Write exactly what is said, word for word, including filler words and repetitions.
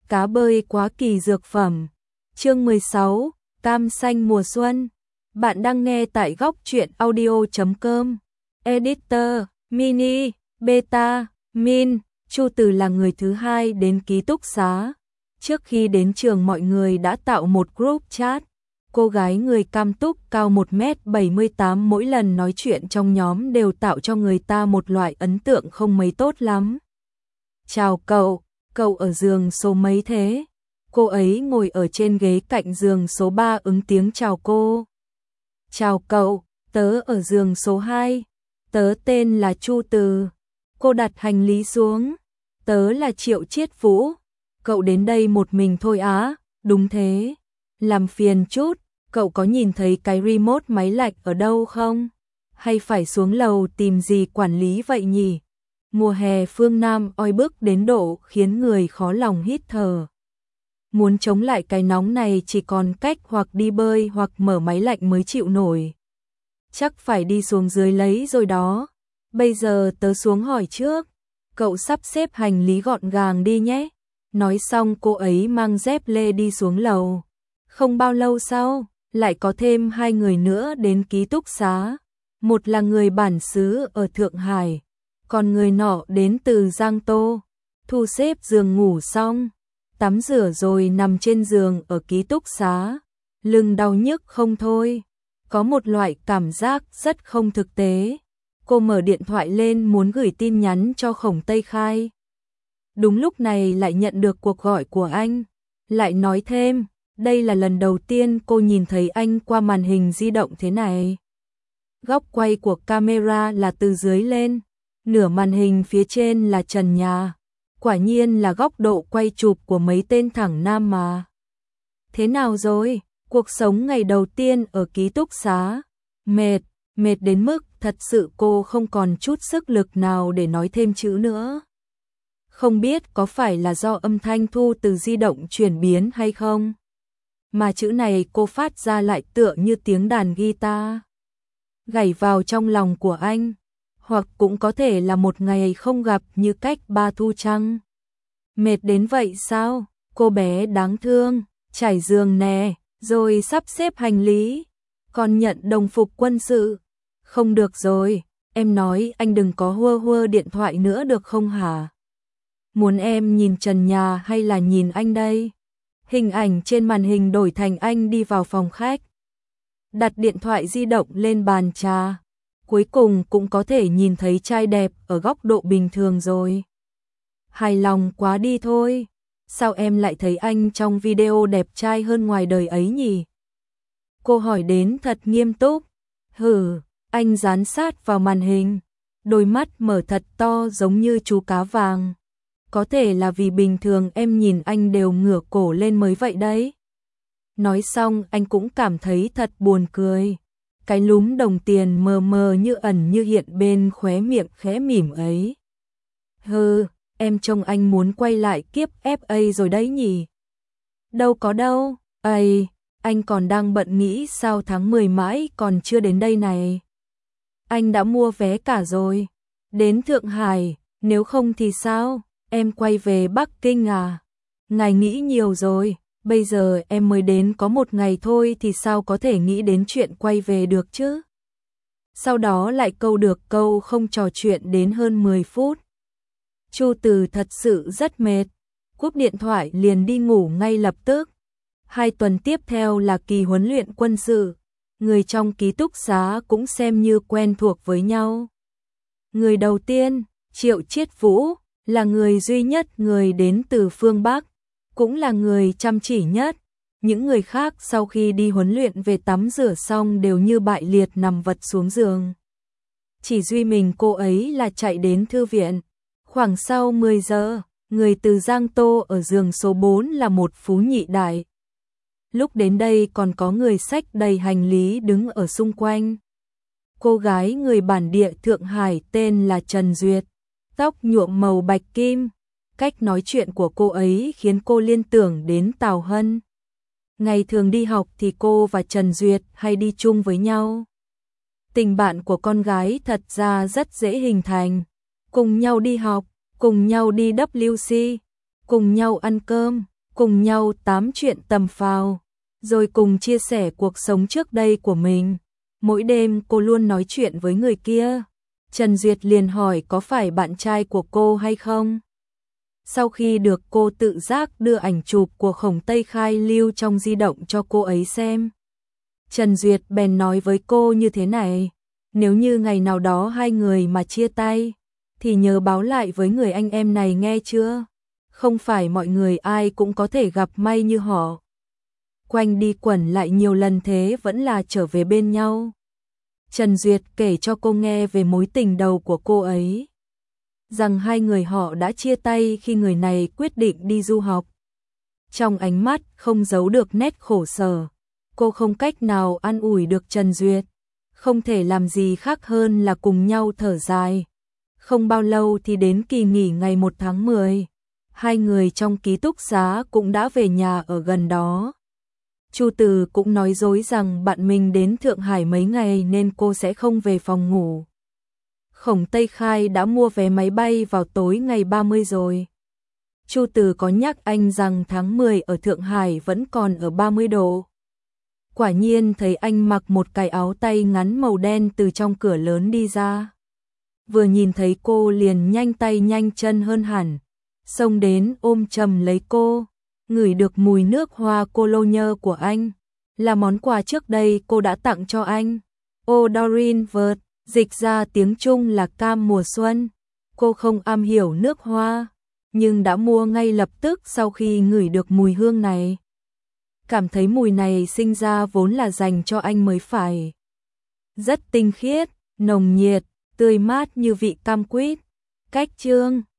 Cá bơi quá kỳ dược phẩm. Chương mười sáu, Cam xanh mùa xuân. Bạn đang nghe tại góc truyện audio chấm com. Editor, Mini, Beta, Min. Chu Từ là người thứ hai đến ký túc xá. Trước khi đến trường mọi người đã tạo một group chat. Cô gái người Cam Túc cao một mét bảy mươi tám, mỗi lần nói chuyện trong nhóm đều tạo cho người ta một loại ấn tượng không mấy tốt lắm. Chào cậu, cậu ở giường số mấy thế? Cô ấy ngồi ở trên ghế cạnh giường số ba ứng tiếng chào cô. Chào cậu, tớ ở giường số hai. Tớ tên là Chu Từ. Cô đặt hành lý xuống. Tớ là Triệu Chiết Vũ. Cậu đến đây một mình thôi á? Đúng thế. Làm phiền chút, cậu có nhìn thấy cái remote máy lạnh ở đâu không? Hay phải xuống lầu tìm gì quản lý vậy nhỉ? Mùa hè phương Nam oi bức đến độ khiến người khó lòng hít thở. Muốn chống lại cái nóng này chỉ còn cách hoặc đi bơi hoặc mở máy lạnh mới chịu nổi. Chắc phải đi xuống dưới lấy rồi đó. Bây giờ tớ xuống hỏi trước. Cậu sắp xếp hành lý gọn gàng đi nhé. Nói xong cô ấy mang dép lê đi xuống lầu. Không bao lâu sau, lại có thêm hai người nữa đến ký túc xá. Một là người bản xứ ở Thượng Hải, còn người nọ đến từ Giang Tô. Thu xếp giường ngủ xong, tắm rửa rồi nằm trên giường ở ký túc xá. Lưng đau nhức không thôi, có một loại cảm giác rất không thực tế. Cô mở điện thoại lên muốn gửi tin nhắn cho Khổng Tây Khai. Đúng lúc này lại nhận được cuộc gọi của anh. Lại nói thêm, đây là lần đầu tiên cô nhìn thấy anh qua màn hình di động thế này. Góc quay của camera là từ dưới lên, nửa màn hình phía trên là trần nhà. Quả nhiên là góc độ quay chụp của mấy tên thẳng nam mà. Thế nào rồi? Cuộc sống ngày đầu tiên ở ký túc xá. Mệt, mệt đến mức thật sự cô không còn chút sức lực nào để nói thêm chữ nữa. Không biết có phải là do âm thanh thu từ di động chuyển biến hay không? Mà chữ này cô phát ra lại tựa như tiếng đàn guitar. Gảy vào trong lòng của anh. Hoặc cũng có thể là một ngày không gặp như cách ba thu trăng. Mệt đến vậy sao? Cô bé đáng thương, trải giường nè, rồi sắp xếp hành lý. Còn nhận đồng phục quân sự. Không được rồi, em nói anh đừng có hua hua điện thoại nữa được không hả? Muốn em nhìn trần nhà hay là nhìn anh đây? Hình ảnh trên màn hình đổi thành anh đi vào phòng khách. Đặt điện thoại di động lên bàn trà. Cuối cùng cũng có thể nhìn thấy trai đẹp ở góc độ bình thường rồi. Hài lòng quá đi thôi. Sao em lại thấy anh trong video đẹp trai hơn ngoài đời ấy nhỉ? Cô hỏi đến thật nghiêm túc. Hừ, anh dán sát vào màn hình. Đôi mắt mở thật to giống như chú cá vàng. Có thể là vì bình thường em nhìn anh đều ngửa cổ lên mới vậy đấy. Nói xong anh cũng cảm thấy thật buồn cười. Cái lúm đồng tiền mờ mờ như ẩn như hiện bên khóe miệng khẽ mỉm ấy. Hừ, em trông anh muốn quay lại kiếp ép a rồi đấy nhỉ? Đâu có đâu, ây, anh còn đang bận nghĩ sao tháng mười mãi còn chưa đến đây này. Anh đã mua vé cả rồi. Đến Thượng Hải, nếu không thì sao? Em quay về Bắc Kinh à? Ngài nghĩ nhiều rồi. Bây giờ em mới đến có một ngày thôi thì sao có thể nghĩ đến chuyện quay về được chứ? Sau đó lại câu được câu không, trò chuyện đến hơn mười phút. Chu Từ thật sự rất mệt. Cúp điện thoại liền đi ngủ ngay lập tức. Hai tuần tiếp theo là kỳ huấn luyện quân sự. Người trong ký túc xá cũng xem như quen thuộc với nhau. Người đầu tiên, Triệu Chiết Vũ, là người duy nhất người đến từ phương Bắc. Cũng là người chăm chỉ nhất. Những người khác sau khi đi huấn luyện về tắm rửa xong đều như bại liệt nằm vật xuống giường. Chỉ duy mình cô ấy là chạy đến thư viện. Khoảng sau mười giờ, người từ Giang Tô ở giường số bốn là một phú nhị đại. Lúc đến đây còn có người xách đầy hành lý đứng ở xung quanh. Cô gái người bản địa Thượng Hải tên là Trần Duyệt, tóc nhuộm màu bạch kim. Cách nói chuyện của cô ấy khiến cô liên tưởng đến Tào Hân. Ngày thường đi học thì cô và Trần Duyệt hay đi chung với nhau. Tình bạn của con gái thật ra rất dễ hình thành. Cùng nhau đi học, cùng nhau đi vê kép xê, cùng nhau ăn cơm, cùng nhau tám chuyện tầm phào, rồi cùng chia sẻ cuộc sống trước đây của mình. Mỗi đêm cô luôn nói chuyện với người kia. Trần Duyệt liền hỏi có phải bạn trai của cô hay không? Sau khi được cô tự giác đưa ảnh chụp của Khổng Tây Khai lưu trong di động cho cô ấy xem, Trần Duyệt bèn nói với cô như thế này: nếu như ngày nào đó hai người mà chia tay, thì nhớ báo lại với người anh em này nghe chưa? Không phải mọi người ai cũng có thể gặp may như họ. Quanh đi quẩn lại nhiều lần thế vẫn là trở về bên nhau. Trần Duyệt kể cho cô nghe về mối tình đầu của cô ấy, rằng hai người họ đã chia tay khi người này quyết định đi du học. Trong ánh mắt không giấu được nét khổ sở, cô không cách nào an ủi được Trần Duyệt, không thể làm gì khác hơn là cùng nhau thở dài. Không bao lâu thì đến kỳ nghỉ ngày một tháng mười, hai người trong ký túc xá cũng đã về nhà ở gần đó. Chu Từ cũng nói dối rằng bạn mình đến Thượng Hải mấy ngày nên cô sẽ không về phòng ngủ. Khổng Tây Khai đã mua vé máy bay vào tối ngày ba mươi rồi. Chu Từ có nhắc anh rằng tháng mười ở Thượng Hải vẫn còn ở ba mươi độ. Quả nhiên thấy anh mặc một cái áo tay ngắn màu đen từ trong cửa lớn đi ra. Vừa nhìn thấy cô liền nhanh tay nhanh chân hơn hẳn, xông đến ôm chầm lấy cô, ngửi được mùi nước hoa cologne của anh, là món quà trước đây cô đã tặng cho anh. Eau Dorine Vert, dịch ra tiếng Trung là cam mùa xuân. Cô không am hiểu nước hoa, nhưng đã mua ngay lập tức sau khi ngửi được mùi hương này. Cảm thấy mùi này sinh ra vốn là dành cho anh mới phải. Rất tinh khiết, nồng nhiệt, tươi mát như vị cam quýt. Cách chương